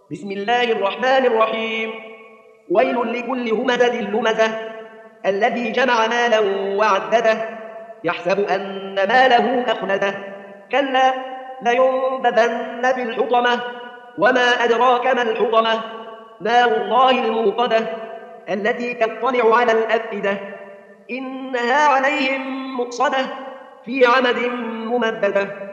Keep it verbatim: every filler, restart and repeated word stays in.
بسم الله الرحمن الرحيم. ويل لكل همزة لمزة الذي جمع مالا وعدده يحسب أن ماله أخلده كلا لينبذن في الحطمة وما أدراك ما الحطمة نار الله الموقدة التي تطلع على الأفئدة إنها عليهم مؤصدة في عمد ممددة